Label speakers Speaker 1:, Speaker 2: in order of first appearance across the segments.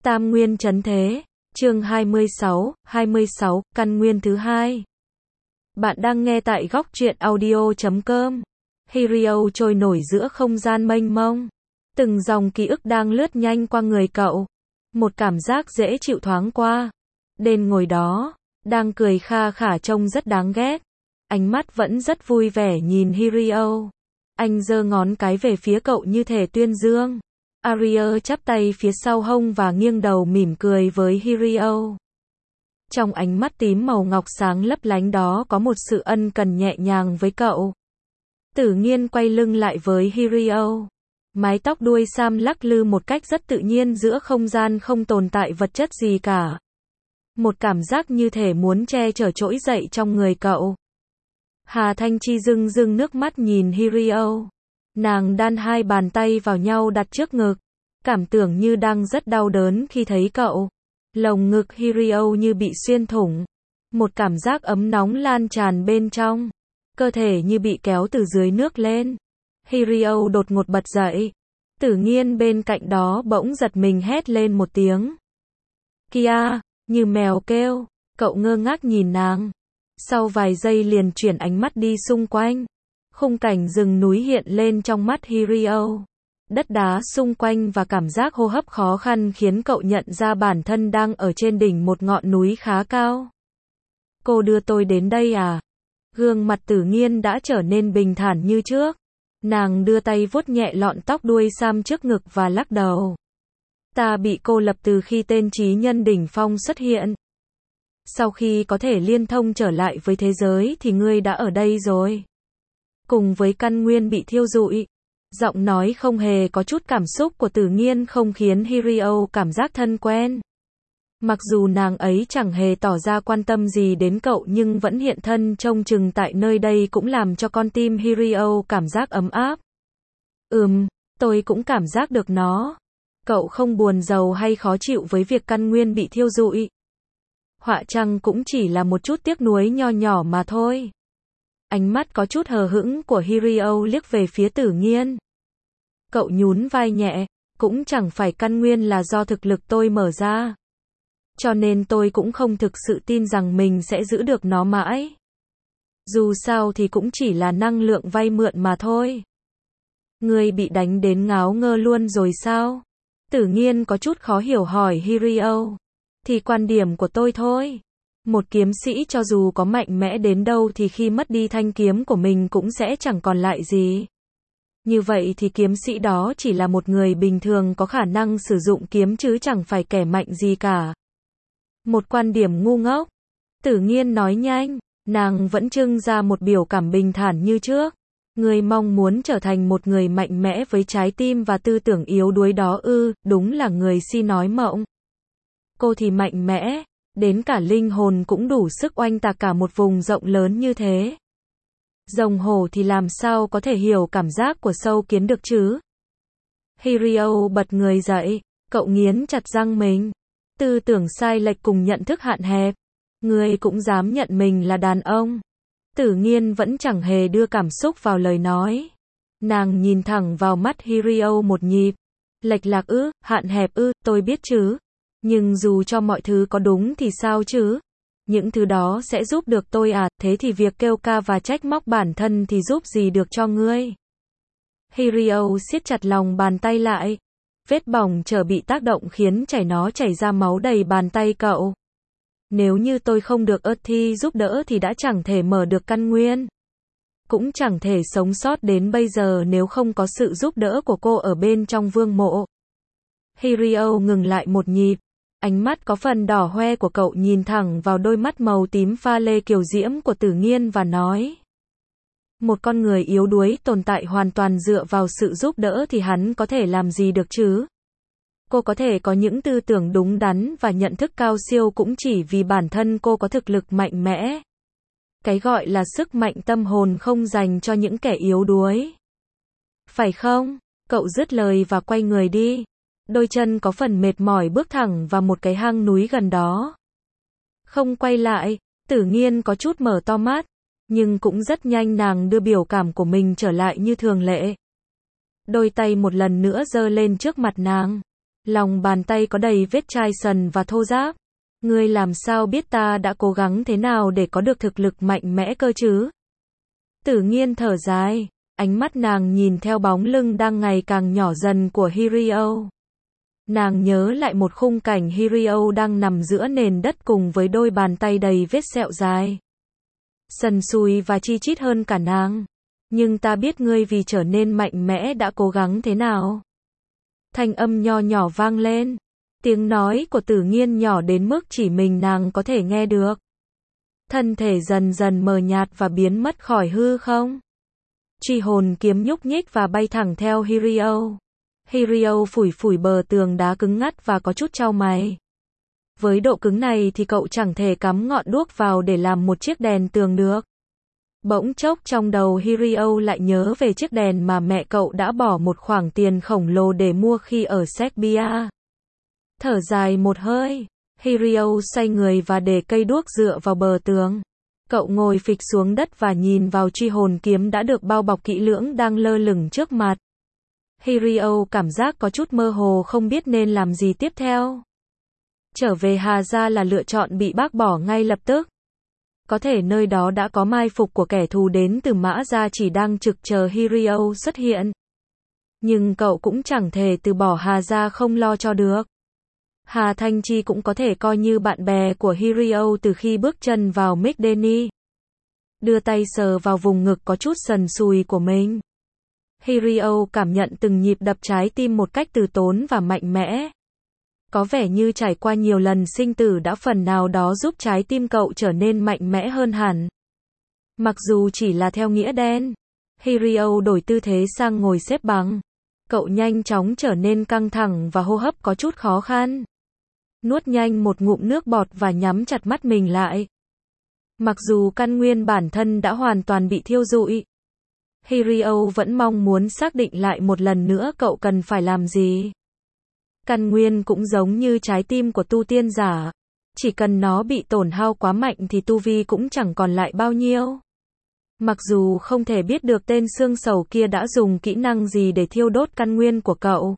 Speaker 1: Tam nguyên chấn thế, chương 26, căn nguyên thứ hai. Bạn đang nghe tại góc truyện audio.com. Hirio trôi nổi giữa không gian mênh mông. Từng dòng ký ức đang lướt nhanh qua người cậu. Một cảm giác dễ chịu thoáng qua. Đền ngồi đó, đang cười kha khả trông rất đáng ghét. Ánh mắt vẫn rất vui vẻ nhìn Hirio. Anh giơ ngón cái về phía cậu như thể tuyên dương. Aria chắp tay phía sau hông và nghiêng đầu mỉm cười với Hirio. Trong ánh mắt tím màu ngọc sáng lấp lánh đó có một sự ân cần nhẹ nhàng với cậu. Tử Nghiên quay lưng lại với Hirio. Mái tóc đuôi sam lắc lư một cách rất tự nhiên giữa không gian không tồn tại vật chất gì cả. Một cảm giác như thể muốn che chở trỗi dậy trong người cậu. Hà Thanh Chi rưng rưng nước mắt nhìn Hirio. Nàng đan hai bàn tay vào nhau đặt trước ngực. Cảm tưởng như đang rất đau đớn khi thấy cậu. Lồng ngực Hirio như bị xuyên thủng. Một cảm giác ấm nóng lan tràn bên trong. Cơ thể như bị kéo từ dưới nước lên. Hirio đột ngột bật dậy. Tử Nghiên bên cạnh đó bỗng giật mình hét lên một tiếng. Kia, như mèo kêu. Cậu ngơ ngác nhìn nàng. Sau vài giây liền chuyển ánh mắt đi xung quanh. Khung cảnh rừng núi hiện lên trong mắt Hirio. Đất đá xung quanh và cảm giác hô hấp khó khăn khiến cậu nhận ra bản thân đang ở trên đỉnh một ngọn núi khá cao. Cô đưa tôi đến đây à? Gương mặt Tử Nghiên đã trở nên bình thản như trước. Nàng đưa tay vuốt nhẹ lọn tóc đuôi sam trước ngực và lắc đầu. Ta bị cô lập từ khi tên trí nhân đỉnh phong xuất hiện. Sau khi có thể liên thông trở lại với thế giới thì ngươi đã ở đây rồi. Cùng với căn nguyên bị thiêu rụi. Giọng nói không hề có chút cảm xúc của Tử Nghiên không khiến Hirio cảm giác thân quen. Mặc dù nàng ấy chẳng hề tỏ ra quan tâm gì đến cậu nhưng vẫn hiện thân trông chừng tại nơi đây cũng làm cho con tim Hirio cảm giác ấm áp. Tôi cũng cảm giác được nó. Cậu không buồn rầu hay khó chịu với việc căn nguyên bị thiêu rụi. Họa chăng cũng chỉ là một chút tiếc nuối nho nhỏ mà thôi. Ánh mắt có chút hờ hững của Hirio liếc về phía Tử Nghiên. Cậu nhún vai nhẹ, cũng chẳng phải căn nguyên là do thực lực tôi mở ra. Cho nên tôi cũng không thực sự tin rằng mình sẽ giữ được nó mãi. Dù sao thì cũng chỉ là năng lượng vay mượn mà thôi. Ngươi bị đánh đến ngáo ngơ luôn rồi sao? Tử Nghiên có chút khó hiểu hỏi Hirio. Thì quan điểm của tôi thôi. Một kiếm sĩ cho dù có mạnh mẽ đến đâu thì khi mất đi thanh kiếm của mình cũng sẽ chẳng còn lại gì. Như vậy thì kiếm sĩ đó chỉ là một người bình thường có khả năng sử dụng kiếm chứ chẳng phải kẻ mạnh gì cả. Một quan điểm ngu ngốc. Tử Nghiên nói nhanh, nàng vẫn trưng ra một biểu cảm bình thản như trước. Người mong muốn trở thành một người mạnh mẽ với trái tim và tư tưởng yếu đuối đó ư, đúng là người si nói mộng. Cô thì mạnh mẽ, đến cả linh hồn cũng đủ sức oanh tạc cả một vùng rộng lớn như thế. Rồng hổ thì làm sao có thể hiểu cảm giác của sâu kiến được chứ? Hirio bật người dậy, cậu nghiến chặt răng mình. Tư tưởng sai lệch cùng nhận thức hạn hẹp. Ngươi cũng dám nhận mình là đàn ông. Tử Nghiên vẫn chẳng hề đưa cảm xúc vào lời nói. Nàng nhìn thẳng vào mắt Hirio một nhịp. Lệch lạc ư, hạn hẹp ư, tôi biết chứ. Nhưng dù cho mọi thứ có đúng thì sao chứ? Những thứ đó sẽ giúp được tôi à, thế thì việc kêu ca và trách móc bản thân thì giúp gì được cho ngươi? Hirio siết chặt lòng bàn tay lại. Vết bỏng chở bị tác động khiến nó chảy ra máu đầy bàn tay cậu. Nếu như tôi không được Earthy giúp đỡ thì đã chẳng thể mở được căn nguyên. Cũng chẳng thể sống sót đến bây giờ nếu không có sự giúp đỡ của cô ở bên trong vương mộ. Hirio ngừng lại một nhịp. Ánh mắt có phần đỏ hoe của cậu nhìn thẳng vào đôi mắt màu tím pha lê kiều diễm của Tử Nghiên và nói. Một con người yếu đuối tồn tại hoàn toàn dựa vào sự giúp đỡ thì hắn có thể làm gì được chứ? Cô có thể có những tư tưởng đúng đắn và nhận thức cao siêu cũng chỉ vì bản thân cô có thực lực mạnh mẽ. Cái gọi là sức mạnh tâm hồn không dành cho những kẻ yếu đuối. Phải không? Cậu dứt lời và quay người đi. Đôi chân có phần mệt mỏi bước thẳng vào một cái hang núi gần đó. Không quay lại, Tử Nghiên có chút mở to mắt. Nhưng cũng rất nhanh nàng đưa biểu cảm của mình trở lại như thường lệ. Đôi tay một lần nữa giơ lên trước mặt nàng. Lòng bàn tay có đầy vết chai sần và thô ráp. Ngươi làm sao biết ta đã cố gắng thế nào để có được thực lực mạnh mẽ cơ chứ? Tử Nghiên thở dài, ánh mắt nàng nhìn theo bóng lưng đang ngày càng nhỏ dần của Hirio. Nàng nhớ lại một khung cảnh Hirio đang nằm giữa nền đất cùng với đôi bàn tay đầy vết sẹo dài. Sần sùi và chi chít hơn cả nàng. Nhưng ta biết ngươi vì trở nên mạnh mẽ đã cố gắng thế nào. Thanh âm nho nhỏ vang lên. Tiếng nói của Tử Nghiên nhỏ đến mức chỉ mình nàng có thể nghe được. Thân thể dần dần mờ nhạt và biến mất khỏi hư không. Truy hồn kiếm nhúc nhích và bay thẳng theo Hirio. Hirio phủi phủi bờ tường đá cứng ngắt và có chút chau mày. Với độ cứng này thì cậu chẳng thể cắm ngọn đuốc vào để làm một chiếc đèn tường được. Bỗng chốc trong đầu Hirio lại nhớ về chiếc đèn mà mẹ cậu đã bỏ một khoản tiền khổng lồ để mua khi ở Serbia. Thở dài một hơi, Hirio xoay người và để cây đuốc dựa vào bờ tường. Cậu ngồi phịch xuống đất và nhìn vào truy hồn kiếm đã được bao bọc kỹ lưỡng đang lơ lửng trước mặt. Hirio cảm giác có chút mơ hồ không biết nên làm gì tiếp theo. Trở về Hà Gia là lựa chọn bị bác bỏ ngay lập tức. Có thể nơi đó đã có mai phục của kẻ thù đến từ Mã Gia chỉ đang trực chờ Hirio xuất hiện. Nhưng cậu cũng chẳng thể từ bỏ Hà Gia không lo cho được. Hà Thanh Chi cũng có thể coi như bạn bè của Hirio từ khi bước chân vào Migdeni. Đưa tay sờ vào vùng ngực có chút sần sùi của mình. Hirio cảm nhận từng nhịp đập trái tim một cách từ tốn và mạnh mẽ. Có vẻ như trải qua nhiều lần sinh tử đã phần nào đó giúp trái tim cậu trở nên mạnh mẽ hơn hẳn. Mặc dù chỉ là theo nghĩa đen. Hirio đổi tư thế sang ngồi xếp bằng. Cậu nhanh chóng trở nên căng thẳng và hô hấp có chút khó khăn. Nuốt nhanh một ngụm nước bọt và nhắm chặt mắt mình lại. Mặc dù căn nguyên bản thân đã hoàn toàn bị thiêu rụi, Hirio vẫn mong muốn xác định lại một lần nữa cậu cần phải làm gì. Căn nguyên cũng giống như trái tim của tu tiên giả. Chỉ cần nó bị tổn hao quá mạnh thì tu vi cũng chẳng còn lại bao nhiêu. Mặc dù không thể biết được tên xương sầu kia đã dùng kỹ năng gì để thiêu đốt căn nguyên của cậu.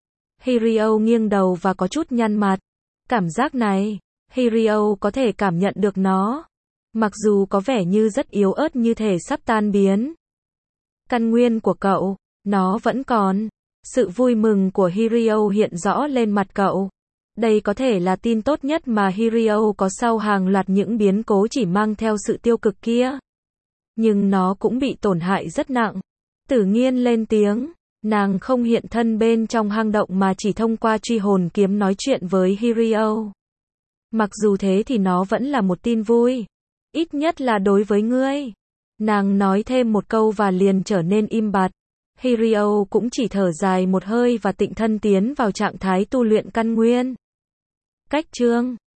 Speaker 1: Hirio nghiêng đầu và có chút nhăn mặt. Cảm giác này, Hirio có thể cảm nhận được nó. Mặc dù có vẻ như rất yếu ớt như thể sắp tan biến. Căn nguyên của cậu, nó vẫn còn. Sự vui mừng của Hirio hiện rõ lên mặt cậu. Đây có thể là tin tốt nhất mà Hirio có sau hàng loạt những biến cố chỉ mang theo sự tiêu cực kia. Nhưng nó cũng bị tổn hại rất nặng. Tử Nghiên lên tiếng. Nàng không hiện thân bên trong hang động mà chỉ thông qua truy hồn kiếm nói chuyện với Hirio. Mặc dù thế thì nó vẫn là một tin vui. Ít nhất là đối với ngươi. Nàng nói thêm một câu và liền trở nên im bặt. Hirio cũng chỉ thở dài một hơi và tịnh thân tiến vào trạng thái tu luyện căn nguyên. Cách chương